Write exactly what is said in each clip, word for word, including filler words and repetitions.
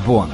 вон!»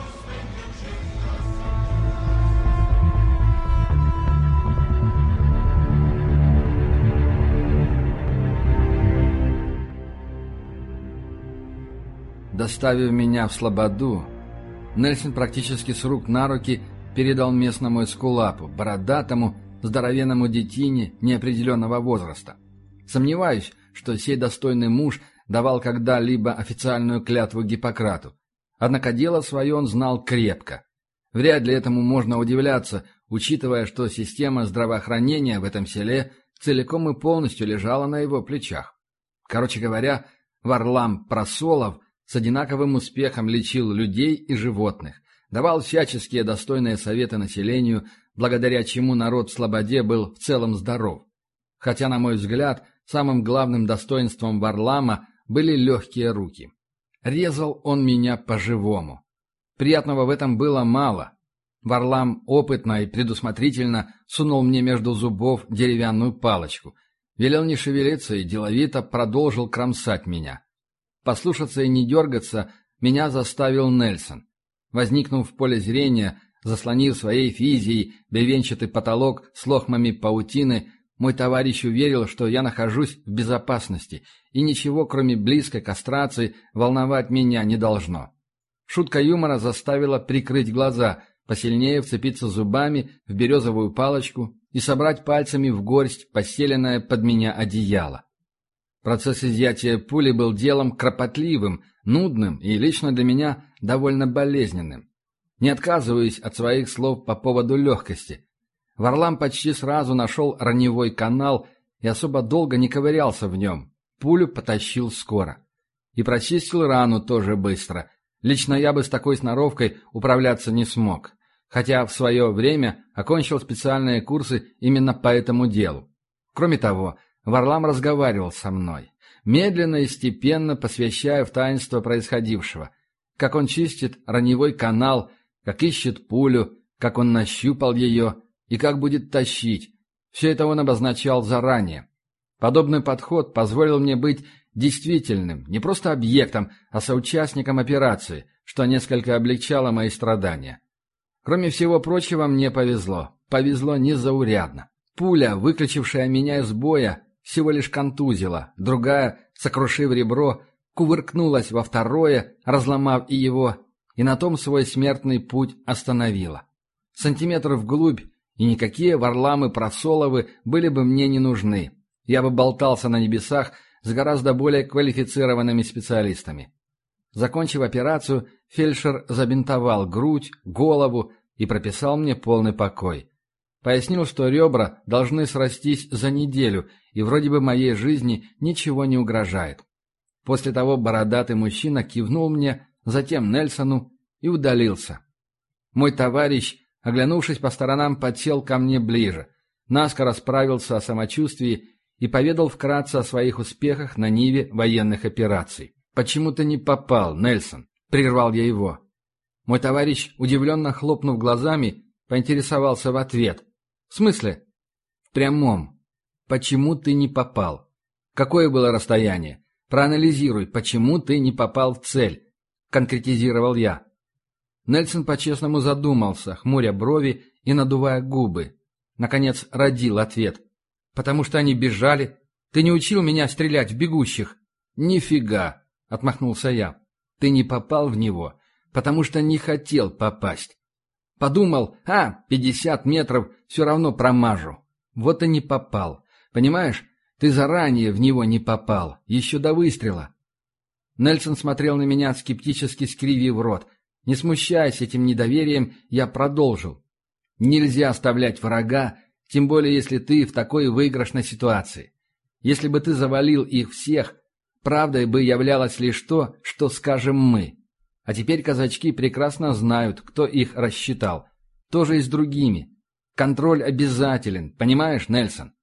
Доставив меня в Слободу, Нельсон практически с рук на руки передал местному эскулапу, бородатому, здоровенному детине неопределенного возраста. Сомневаюсь, что сей достойный муж давал когда-либо официальную клятву Гиппократу. Однако дело свое он знал крепко. Вряд ли этому можно удивляться, учитывая, что система здравоохранения в этом селе целиком и полностью лежала на его плечах. Короче говоря, Варлам Просолов с одинаковым успехом лечил людей и животных, давал всяческие достойные советы населению, благодаря чему народ в Слободе был в целом здоров. Хотя, на мой взгляд, самым главным достоинством Варлама были легкие руки. Резал он меня по-живому. Приятного в этом было мало. Варлам опытно и предусмотрительно сунул мне между зубов деревянную палочку, велел не шевелиться и деловито продолжил кромсать меня. Послушаться и не дергаться меня заставил Нельсон. Возникнув в поле зрения, заслонив своей физией бревенчатый потолок с лохмами паутины, мой товарищ уверил, что я нахожусь в безопасности, и ничего, кроме близкой кастрации, волновать меня не должно. Шутка юмора заставила прикрыть глаза, посильнее вцепиться зубами в березовую палочку и собрать пальцами в горсть постеленное под меня одеяло. Процесс изъятия пули был делом кропотливым, нудным и лично для меня довольно болезненным. Не отказываюсь от своих слов по поводу легкости. Варлам почти сразу нашел раневой канал и особо долго не ковырялся в нем. Пулю потащил скоро. И прочистил рану тоже быстро. Лично я бы с такой сноровкой управляться не смог. Хотя в свое время окончил специальные курсы именно по этому делу. Кроме того, Варлам разговаривал со мной, медленно и степенно посвящая в таинство происходившего. Как он чистит раневой канал, как ищет пулю, как он нащупал ее и как будет тащить. Все это он обозначал заранее. Подобный подход позволил мне быть действительным, не просто объектом, а соучастником операции, что несколько облегчало мои страдания. Кроме всего прочего, мне повезло. Повезло незаурядно. Пуля, выключившая меня из боя, всего лишь контузила, другая, сокрушив ребро, кувыркнулась во второе, разломав и его, и на том свой смертный путь остановила. Сантиметр вглубь, и никакие Варламы-Просоловы были бы мне не нужны. Я бы болтался на небесах с гораздо более квалифицированными специалистами. Закончив операцию, фельдшер забинтовал грудь, голову и прописал мне полный покой. Пояснил, что ребра должны срастись за неделю, и вроде бы моей жизни ничего не угрожает. После того бородатый мужчина кивнул мне, затем Нельсону и удалился. Мой товарищ, оглянувшись по сторонам, подсел ко мне ближе, наскоро справился о самочувствии и поведал вкратце о своих успехах на ниве военных операций. «Почему ты не попал, Нельсон?» — прервал я его. Мой товарищ, удивленно хлопнув глазами, поинтересовался в ответ. «В смысле?» «В прямом. Почему ты не попал? Какое было расстояние? Проанализируй, почему ты не попал в цель?» — конкретизировал я. Нельсон по-честному задумался, хмуря брови и надувая губы. Наконец родил ответ. «Потому что они бежали. Ты не учил меня стрелять в бегущих?» «Нифига!» — отмахнулся я. «Ты не попал в него, потому что не хотел попасть. Подумал, а, пятьдесят метров, все равно промажу. Вот и не попал. Понимаешь, ты заранее в него не попал, еще до выстрела». Нельсон смотрел на меня, скептически скривив рот. Не смущаясь этим недоверием, я продолжил. «Нельзя оставлять врага, тем более если ты в такой выигрышной ситуации. Если бы ты завалил их всех, правдой бы являлось лишь то, что скажем мы. А теперь казачки прекрасно знают, кто их рассчитал. Тоже и с другими. Контроль обязателен, понимаешь, Нельсон?»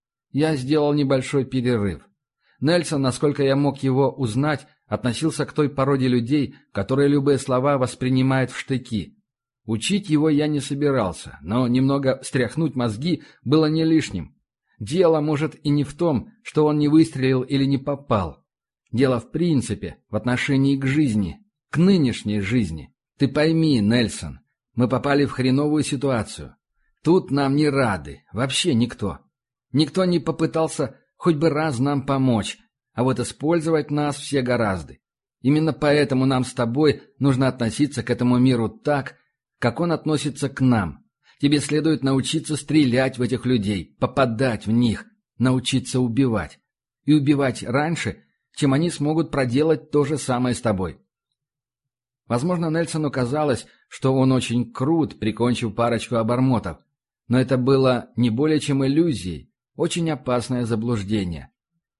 Я сделал небольшой перерыв. Нельсон, насколько я мог его узнать, относился к той породе людей, которые любые слова воспринимают в штыки. Учить его я не собирался, но немного встряхнуть мозги было не лишним. Дело, может, и не в том, что он не выстрелил или не попал. Дело в принципе, в отношении к жизни, к нынешней жизни. Ты пойми, Нельсон, мы попали в хреновую ситуацию. Тут нам не рады, вообще никто. Никто не попытался хоть бы раз нам помочь, а вот использовать нас все гораздо. Именно поэтому нам с тобой нужно относиться к этому миру так, как он относится к нам. Тебе следует научиться стрелять в этих людей, попадать в них, научиться убивать. И убивать раньше, чем они смогут проделать то же самое с тобой. Возможно, Нельсону казалось, что он очень крут, прикончив парочку обормотов. Но это было не более чем иллюзией, очень опасное заблуждение.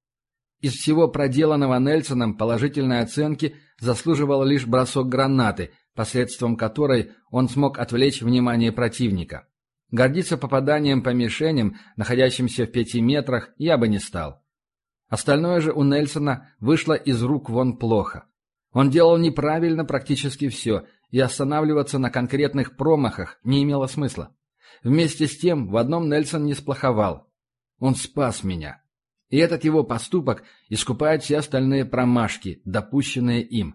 Из всего проделанного Нельсоном положительной оценки заслуживал лишь бросок гранаты, посредством которой он смог отвлечь внимание противника. Гордиться попаданием по мишеням, находящимся в пяти метрах, я бы не стал. Остальное же у Нельсона вышло из рук вон плохо. Он делал неправильно практически все, и останавливаться на конкретных промахах не имело смысла. Вместе с тем, в одном Нельсон не сплоховал. Он спас меня. И этот его поступок искупает все остальные промашки, допущенные им.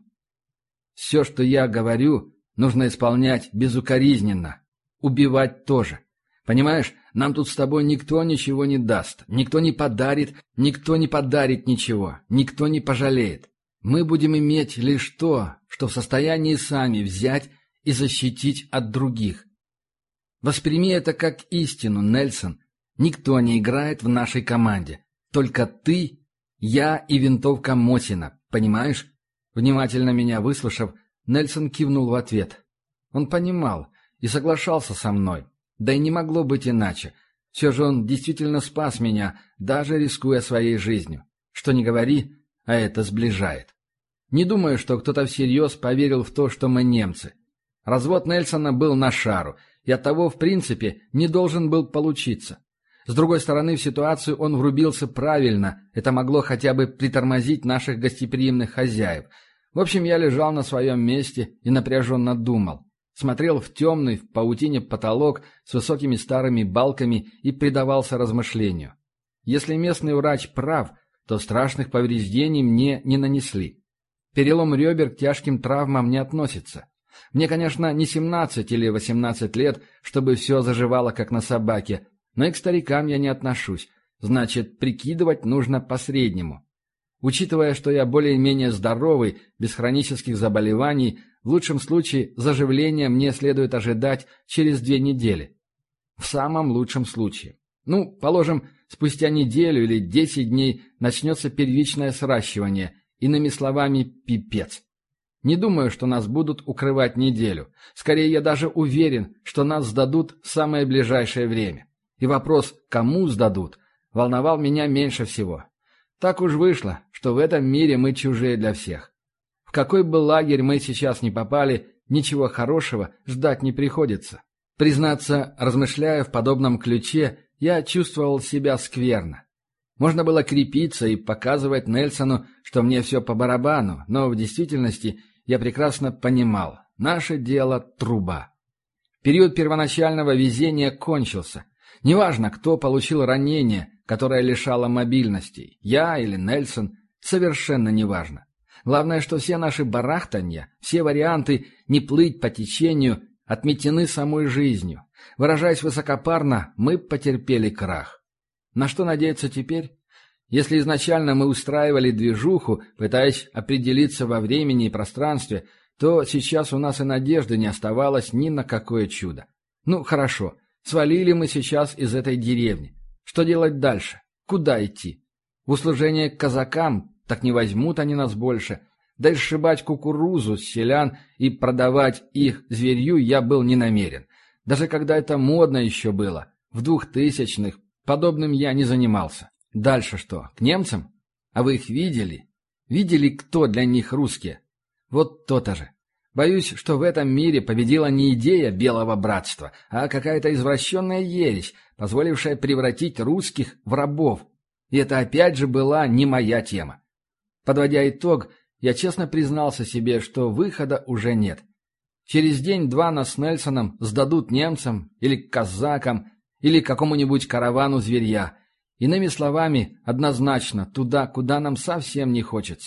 Все, что я говорю, нужно исполнять безукоризненно. Убивать тоже. Понимаешь, нам тут с тобой никто ничего не даст, никто не подарит, никто не подарит ничего, никто не пожалеет. Мы будем иметь лишь то, что в состоянии сами взять и защитить от других. Восприми это как истину, Нельсон. Никто не играет в нашей команде. Только ты, я и винтовка Мосина, понимаешь? Внимательно меня выслушав, Нельсон кивнул в ответ. Он понимал и соглашался со мной. Да и не могло быть иначе. Все же он действительно спас меня, даже рискуя своей жизнью. Что ни говори, а это сближает. Не думаю, что кто-то всерьез поверил в то, что мы немцы. Развод Нельсона был на шару, и оттого, в принципе, не должен был получиться. С другой стороны, в ситуацию он врубился правильно, это могло хотя бы притормозить наших гостеприимных хозяев. В общем, я лежал на своем месте и напряженно думал. Смотрел в темный, в паутине потолок с высокими старыми балками и предавался размышлению. Если местный врач прав, то страшных повреждений мне не нанесли. Перелом ребер к тяжким травмам не относится. Мне, конечно, не семнадцать или восемнадцать лет, чтобы все заживало, как на собаке, но и к старикам я не отношусь, значит, прикидывать нужно по-среднему. Учитывая, что я более-менее здоровый, без хронических заболеваний, в лучшем случае заживления мне следует ожидать через две недели. В самом лучшем случае. Ну, положим, спустя неделю или десять дней начнется первичное сращивание, иными словами, пипец. Не думаю, что нас будут укрывать неделю. Скорее, я даже уверен, что нас сдадут в самое ближайшее время. И вопрос, кому сдадут, волновал меня меньше всего. Так уж вышло, что в этом мире мы чужие для всех. В какой бы лагерь мы сейчас ни попали, ничего хорошего ждать не приходится. Признаться, размышляя в подобном ключе, я чувствовал себя скверно. Можно было крепиться и показывать Нельсону, что мне все по барабану, но в действительности я прекрасно понимал, наше дело – труба. Период первоначального везения кончился. Неважно, кто получил ранение, которое лишало мобильности, я или Нельсон, совершенно неважно. Главное, что все наши барахтанья, все варианты не плыть по течению отметены самой жизнью. Выражаясь высокопарно, мы потерпели крах. На что надеяться теперь? Если изначально мы устраивали движуху, пытаясь определиться во времени и пространстве, то сейчас у нас и надежды не оставалось ни на какое чудо. Ну, хорошо, свалили мы сейчас из этой деревни. Что делать дальше? Куда идти? В услужение к казакам, так не возьмут они нас больше. Да и сшибать кукурузу с селян и продавать их зверью я был не намерен. Даже когда это модно еще было, в двухтысячных, подобным я не занимался. Дальше что, к немцам? А вы их видели? Видели, кто для них русские? Вот то-то же. Боюсь, что в этом мире победила не идея белого братства, а какая-то извращенная ересь, позволившая превратить русских в рабов. И это опять же была не моя тема. Подводя итог, я честно признался себе, что выхода уже нет. Через день-два нас с Нельсоном сдадут немцам или казакам, или какому-нибудь каравану зверья. Иными словами, однозначно, туда, куда нам совсем не хочется.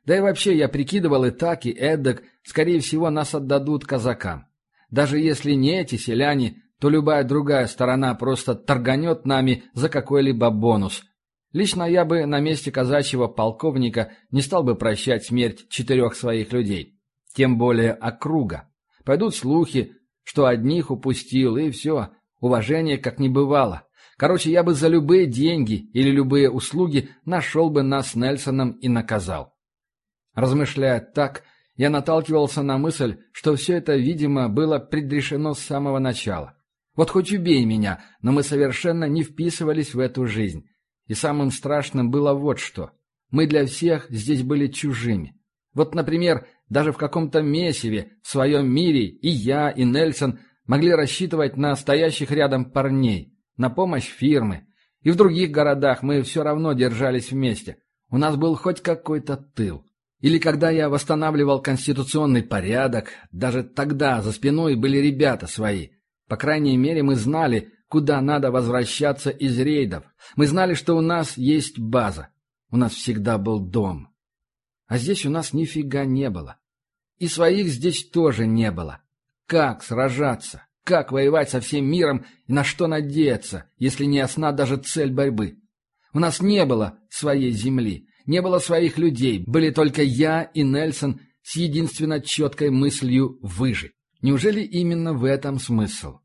Да и вообще я прикидывал и так, и эдак, скорее всего, нас отдадут казакам. Даже если не эти селяне, то любая другая сторона просто торганет нами за какой-либо бонус. Лично я бы на месте казачьего полковника не стал бы прощать смерть четырех своих людей. Тем более округа. Пойдут слухи, что одних упустил, и все, уважения как не бывало. Короче, я бы за любые деньги или любые услуги нашел бы нас с Нельсоном и наказал. Размышляя так, я наталкивался на мысль, что все это, видимо, было предрешено с самого начала. Вот хоть убей меня, но мы совершенно не вписывались в эту жизнь. И самым страшным было вот что. Мы для всех здесь были чужими. Вот, например, даже в каком-то месиве, в своем мире, и я, и Нельсон могли рассчитывать на стоящих рядом парней, на помощь фирмы. И в других городах мы все равно держались вместе. У нас был хоть какой-то тыл. Или когда я восстанавливал конституционный порядок, даже тогда за спиной были ребята свои. По крайней мере, мы знали, куда надо возвращаться из рейдов. Мы знали, что у нас есть база. У нас всегда был дом. А здесь у нас нифига не было. И своих здесь тоже не было. Как сражаться? Как воевать со всем миром и на что надеяться, если не ясна даже цель борьбы? У нас не было своей земли, не было своих людей, были только я и Нельсон с единственно четкой мыслью выжить. Неужели именно в этом смысл?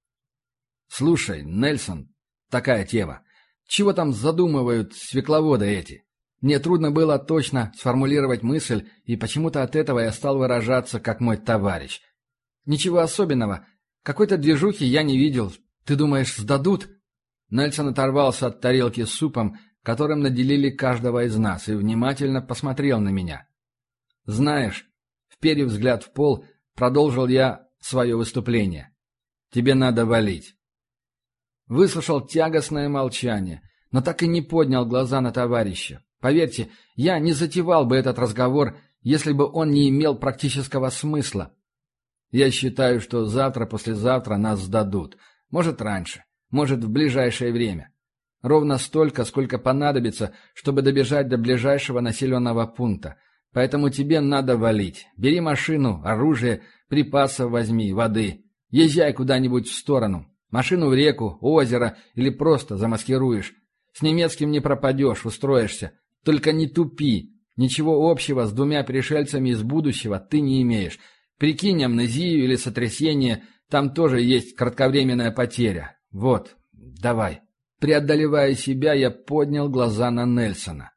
Слушай, Нельсон, такая тема. Чего там задумывают свекловоды эти? Мне трудно было точно сформулировать мысль, и почему-то от этого я стал выражаться, как мой товарищ. Ничего особенного. Какой-то движухи я не видел. Ты думаешь, сдадут? Нельсон оторвался от тарелки с супом, которым наделили каждого из нас, и внимательно посмотрел на меня. Знаешь, вперев взгляд в пол, продолжил я свое выступление. Тебе надо валить. Выслушал тягостное молчание, но так и не поднял глаза на товарища. Поверьте, я не затевал бы этот разговор, если бы он не имел практического смысла. Я считаю, что завтра-послезавтра нас сдадут. Может, раньше, может, в ближайшее время. Ровно столько, сколько понадобится, чтобы добежать до ближайшего населенного пункта. Поэтому тебе надо валить. Бери машину, оружие, припасов возьми, воды. Езжай куда-нибудь в сторону. Машину в реку, озеро или просто замаскируешь. С немецким не пропадешь, устроишься. Только не тупи. Ничего общего с двумя пришельцами из будущего ты не имеешь. Прикинь амнезию или сотрясение, там тоже есть кратковременная потеря. Вот, давай. Преодолевая себя, я поднял глаза на Нельсона.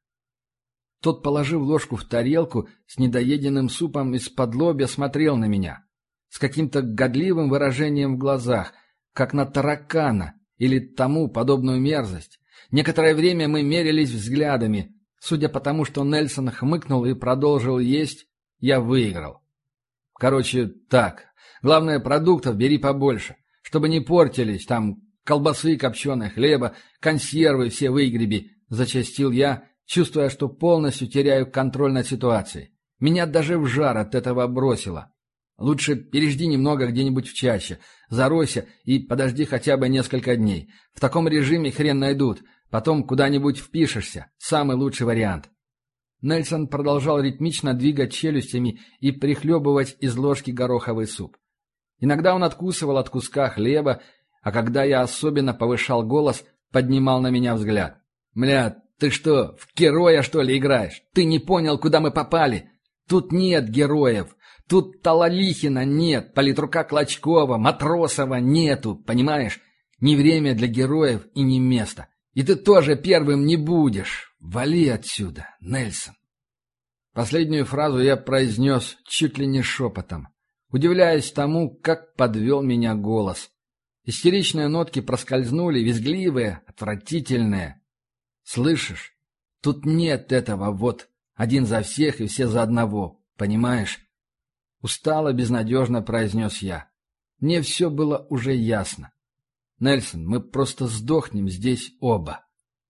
Тот, положив ложку в тарелку, с недоеденным супом из-под лобья смотрел на меня. С каким-то годливым выражением в глазах, как на таракана или тому подобную мерзость. Некоторое время мы мерились взглядами. Судя по тому, что Нельсон хмыкнул и продолжил есть, я выиграл. Короче, так. Главное, продуктов бери побольше, чтобы не портились. Там колбасы копченой, хлеба, консервы все выгреби, зачастил я, чувствуя, что полностью теряю контроль над ситуацией. Меня даже в жар от этого бросило. Лучше пережди немного где-нибудь в чаще, заройся и подожди хотя бы несколько дней. В таком режиме хрен найдут, потом куда-нибудь впишешься. Самый лучший вариант. Нельсон продолжал ритмично двигать челюстями и прихлебывать из ложки гороховый суп. Иногда он откусывал от куска хлеба, а когда я особенно повышал голос, поднимал на меня взгляд. «Мля, ты что, в героя, что ли, играешь? Ты не понял, куда мы попали? Тут нет героев. Тут Талалихина нет, политрука Клочкова, Матросова нету, понимаешь? Не время для героев и не место. И ты тоже первым не будешь. Вали отсюда, Нельсон». Последнюю фразу я произнес чуть ли не шепотом, удивляясь тому, как подвел меня голос. Истеричные нотки проскользнули, визгливые, отвратительные. «Слышишь? Тут нет этого вот, один за всех и все за одного, понимаешь?» Устало, безнадежно произнес я. Мне все было уже ясно. «Нельсон, мы просто сдохнем здесь оба».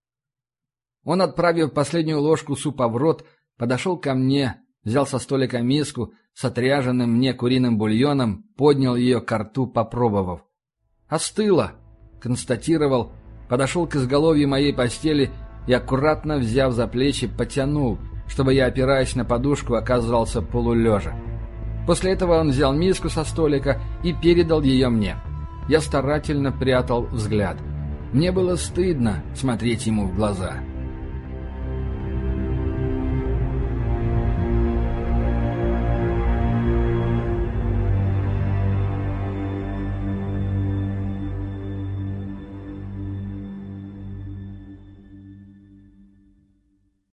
Он, отправив последнюю ложку супа в рот, подошел ко мне, взял со столика миску с отряженным мне куриным бульоном, поднял ее ко рту, попробовав. «Остыло», — констатировал, подошел к изголовью моей постели и, аккуратно взяв за плечи, потянул, чтобы я, опираясь на подушку, оказался полулежа. После этого он взял миску со столика и передал ее мне. Я старательно прятал взгляд. Мне было стыдно смотреть ему в глаза.